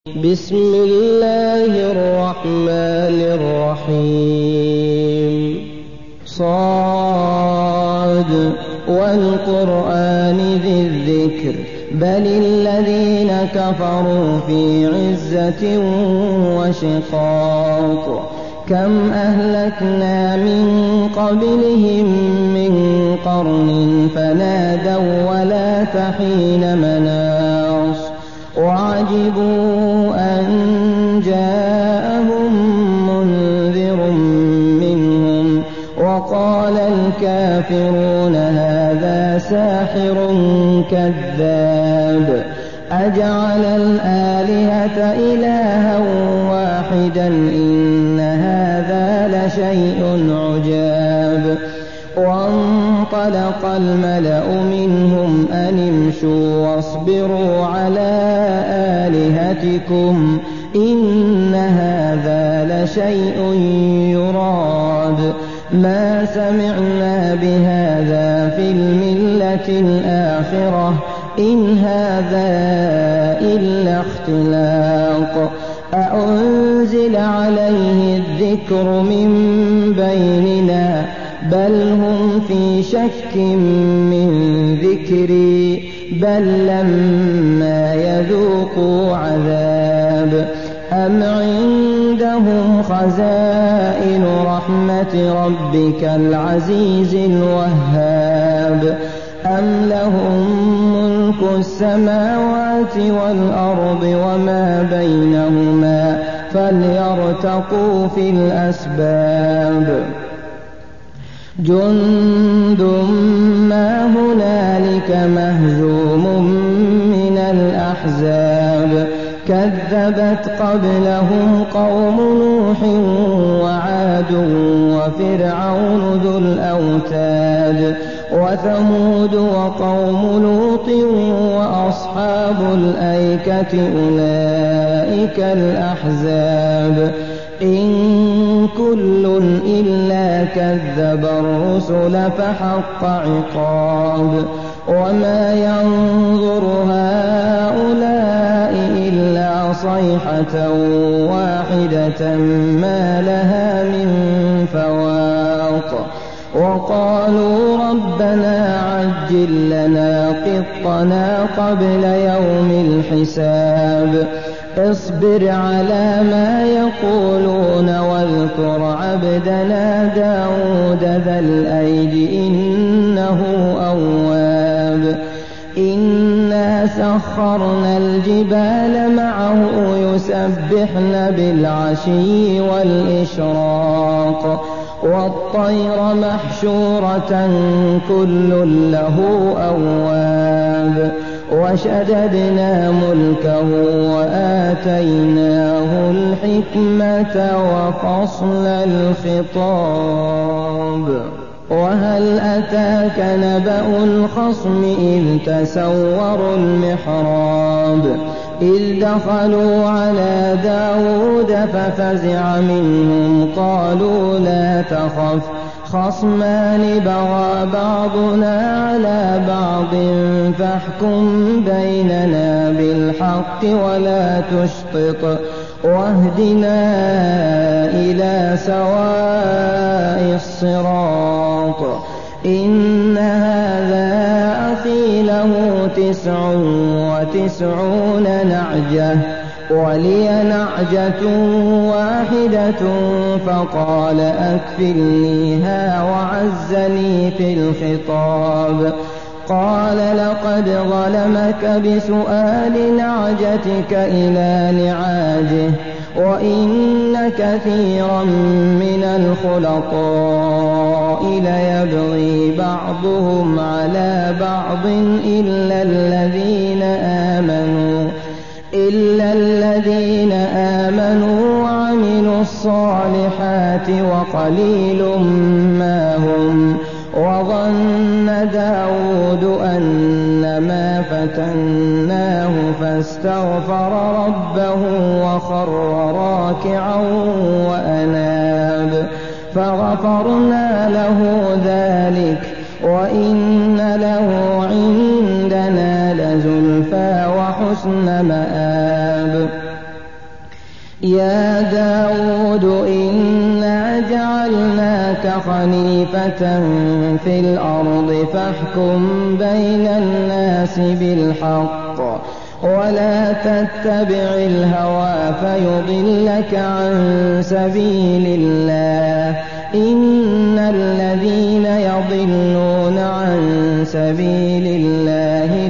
بسم الله الرحمن الرحيم صاد والقرآن ذي الذكر بل الذين كفروا في عزة وشقاق كم أهلكنا من قبلهم من قرن فنادوا ولا تحين مناص وعجبوا أن جاءهم منذر منهم وقال الكافرون هذا ساحر كذاب أجعل الآلهة إلها واحدا إن هذا لشيء عجاب وانطلق الملأ منهم أن امشوا واصبروا على آلهتكم إن هذا لشيء يراد ما سمعنا بهذا في الملة الآخرة إن هذا إلا اختلاق أأنزل عليه الذكر من بيننا بل هم في شك من ذكري بل لما يذوقوا عذاب أم عندهم خزائن رحمة ربك العزيز الوهاب أم لهم ملك السماوات والأرض وما بينهما فليرتقوا في الأسباب جند ما هنالك مهزوم من الأحزاب كذبت قبلهم قوم نوح وعاد وفرعون ذو الأوتاد وثمود وقوم لوط وأصحاب الأيكة أولئك الأحزاب إن كل إلا كذب الرسل فحق عقاب وما ينظر هؤلاء إلا صيحة واحدة ما لها من فواق وقالوا ربنا عجل لنا قطنا قبل يوم الحساب اصبر على ما يقولون واذكر عبدنا داود ذا الأيد إنه أواب إنا سخرنا الجبال معه يسبحن بالعشي والإشراق والطير محشورة كل له أواب وشددنا ملكه وآتيناه الحكمة وفصل الخطاب وهل أتاك نبأ الخصم إذ تسوروا المحراب إذ دخلوا على داود ففزع منهم قالوا لا تخف خصمان بغى بعضنا على بعض فاحكم بيننا بالحق ولا تشطط واهدنا إلى سواء الصراط إن هذا أخي له 99 نعجة ولي نعجة واحدة فقال أكفلنيها وعزني في الخطاب قال لقد ظلمك بسؤال نعجتك إلى نعاجه وإن كثيرا من الخلطاء ليبغي بعضهم على بعض إلا الذين آمنوا وعملوا الصالحات وقليل ما هم وظن داود أنما فتناه فاستغفر ربه وخر راكعا وأناب فغفرنا له ذلك وإن له عندنا لزلفى وحسن مآب يا داود إنا جعلناك خليفة في الأرض فاحكم بين الناس بالحق ولا تتبع الهوى فيضلك عن سبيل الله إن الذين يضلون عن سبيل الله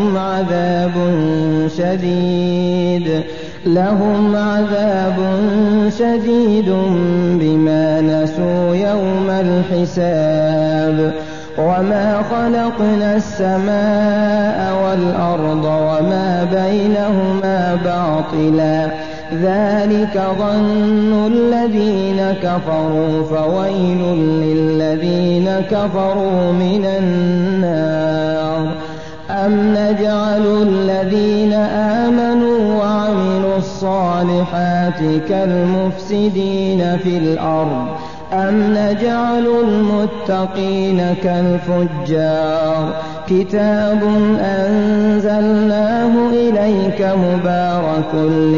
لهم عذاب شديد بما نسوا يوم الحساب وما خلقنا السماء والأرض وما بينهما باطلا ذلك ظن الذين كفروا فويل للذين كفروا من النار أم نجعل الذين آمنوا وعملوا الصالحات كالمفسدين في الأرض أم نجعل المتقين كالفجار كتاب أنزلناه إليك مبارك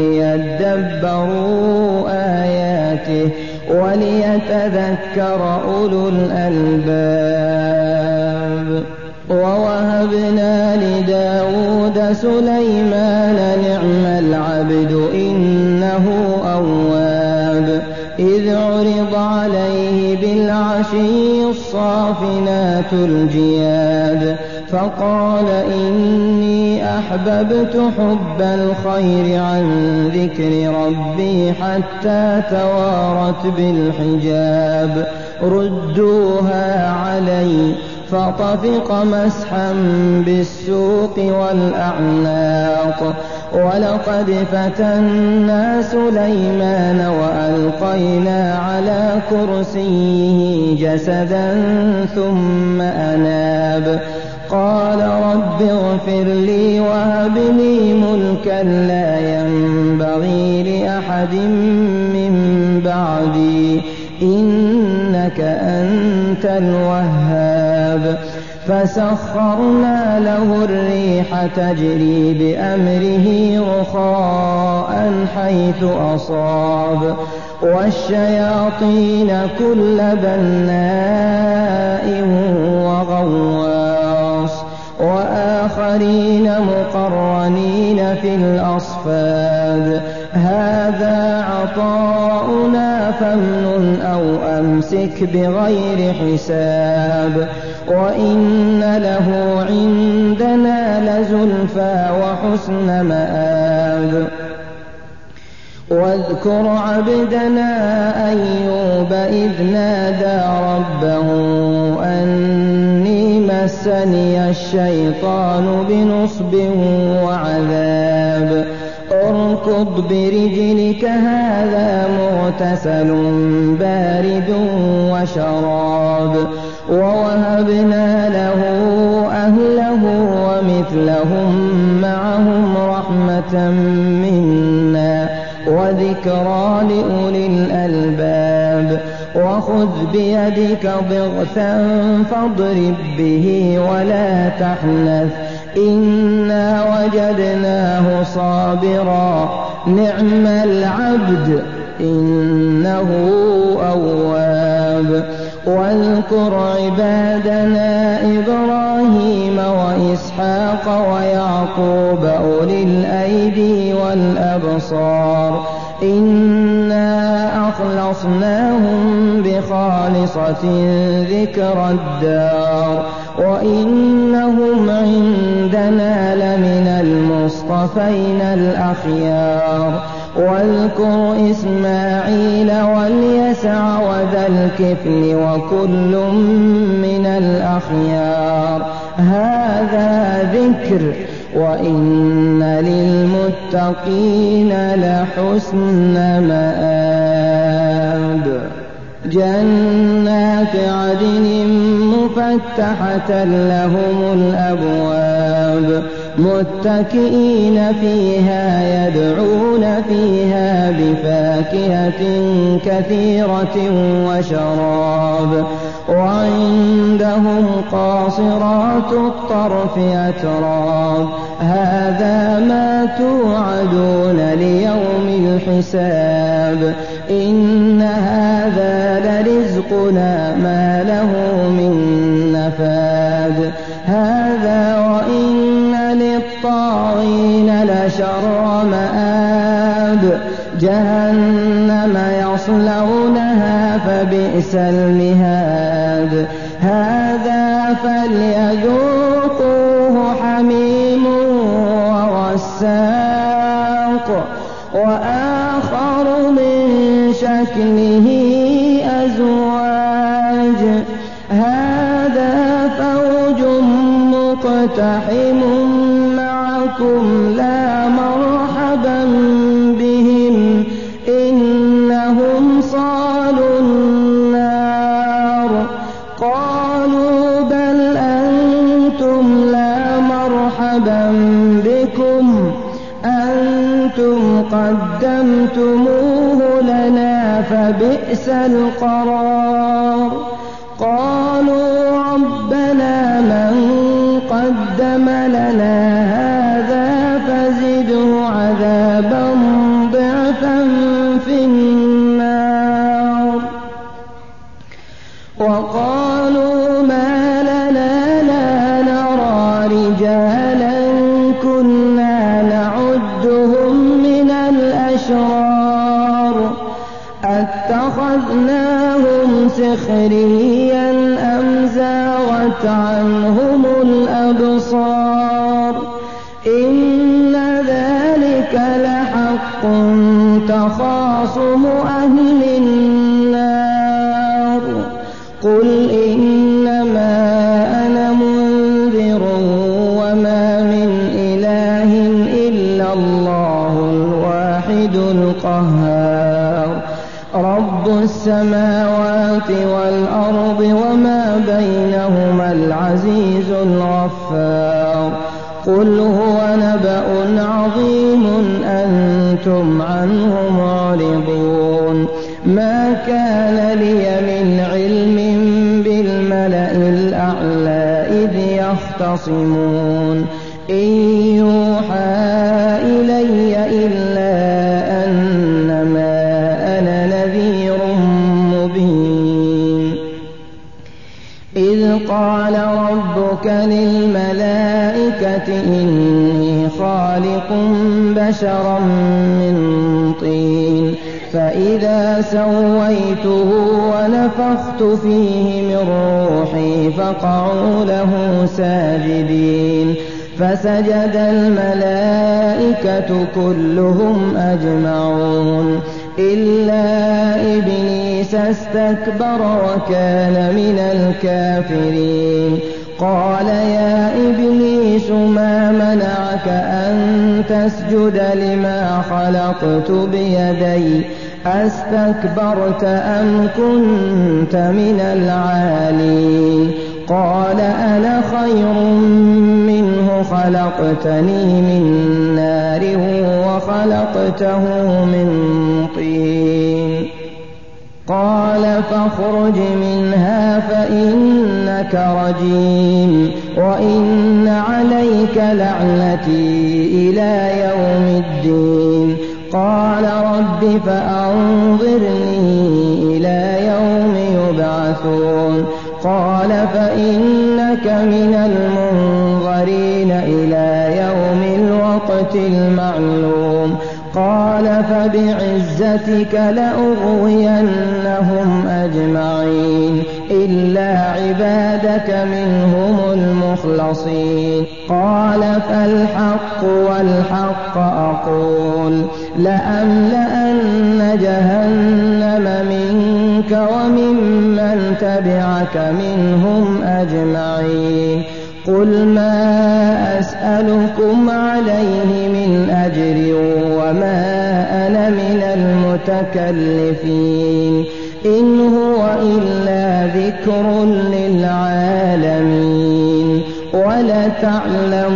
ليدبروا آياته وليتذكر أولو الألباب ووهبنا لداود سليمان نعم العبد إنه أواب إذ عرض عليه بالعشي الصافنات الجياد فقال إني أحببت حب الخير عن ذكر ربي حتى توارت بالحجاب ردوها علي فطفق مسحا بالسوق والأعناق ولقد فتنا سليمان وألقينا على كرسيه جسدا ثم أناب قال رب اغفر لي وهب لي ملكا لا ينبغي لأحد من بعدي إنك أنت الوهاب فسخرنا له الريح تجري بأمره رخاء حيث أصاب والشياطين كل بناء وغواص وآخرين مقرنين في الأصفاد هذا عطاؤنا فامنن أو أمسك بغير حساب وإن له عندنا لزلفى وحسن مآب واذكر عبدنا أيوب إذ نادى ربه أني مسني الشيطان بنصب وعذاب اركض برجلك هذا مغتسل بارد وشراب ووهبنا له أهله ومثلهم معهم رحمة منا وذكرى لأولي الألباب وخذ بيدك ضغثا فاضرب به ولا تحنث إنا وجدناه صابرا نعم العبد إنه أواب واذكر عبادنا إبراهيم وإسحاق ويعقوب أولي الأيدي والأبصار إنا أخلصناهم بخالصة ذكر الدار وإنهم عندنا لمن المصطفين الأخيار واذكر إسماعيل واليسع وذا الكفل وكل من الأخيار هذا ذكر وإن للمتقين لحسن مآب جنات عدن مفتحة لهم الأبواب متكئين فيها يدعون فيها بفاكهة كثيرة وشراب وعندهم قاصرات الطرف أتراب هذا ما توعدون ليوم الحساب إن هذا لرزقنا ما له من نفاد هذا وإن للطاغين لشر مآب جهنم يصلونها فبئس المهاد هذا فليذوقوه حميم وغساق وآخر من شكله أزواج هذا فوج مقتحم معكم لا مرحبا بهم إنهم صالوا النار قالوا بل أنتم لا مرحبا بكم أنتم قدمتموه لنا فبئس القرار قالوا ربنا من قدم لنا هذا فزده عذابا ضعفا في النار وقالوا ما لنا لا نرى رجالا كنا نعدهم من الأشرار أتخذناهم سخريا أم زاغت عنهم الأبصار إن ذلك لحق تخاصم أهل النار قل إنما أنا منذر وما من إله إلا الله الواحد القهار رب السماوات والأرض وما بينهما العزيز الغفار قل هو نبأ عظيم أنتم عنه معرضون ما كان لي من علم بالملأ الأعلى إذ يختصمون إن يوحى إلي إلا أنما أنا نذير مبين إذ قال ربك للملائكة إني خالق بشرا من طين فإذا سويته ونفخت فيه من روحي فقعوا له ساجدين فسجد الملائكة كلهم أجمعون إلا إبليس استكبر وكان من الكافرين قال يا إبليس ما منعك أن تسجد لما خلقت بيدي أستكبرت أم كنت من العالين قال أنا خير منه خلقتني من نار وخلقته من طين قال فاخرج منها فإنك رجيم وإن عليك لعنتي إلى يوم الدين قال رب فأنظرني إلى يوم يبعثون قال فإنك من المنظرين إلى يوم الوقت المعلوم قال فبعزتك لأغوينهم أجمعين إلا عبادك منهم المخلصين قال فالحق والحق أقول لأملأن جهنم منك وممن تبعك منهم أجمعين قل ما أسألكم عليه من أجر وما أنا من المتكلفين إن هو إلا ذكر للعالمين ولتعلمن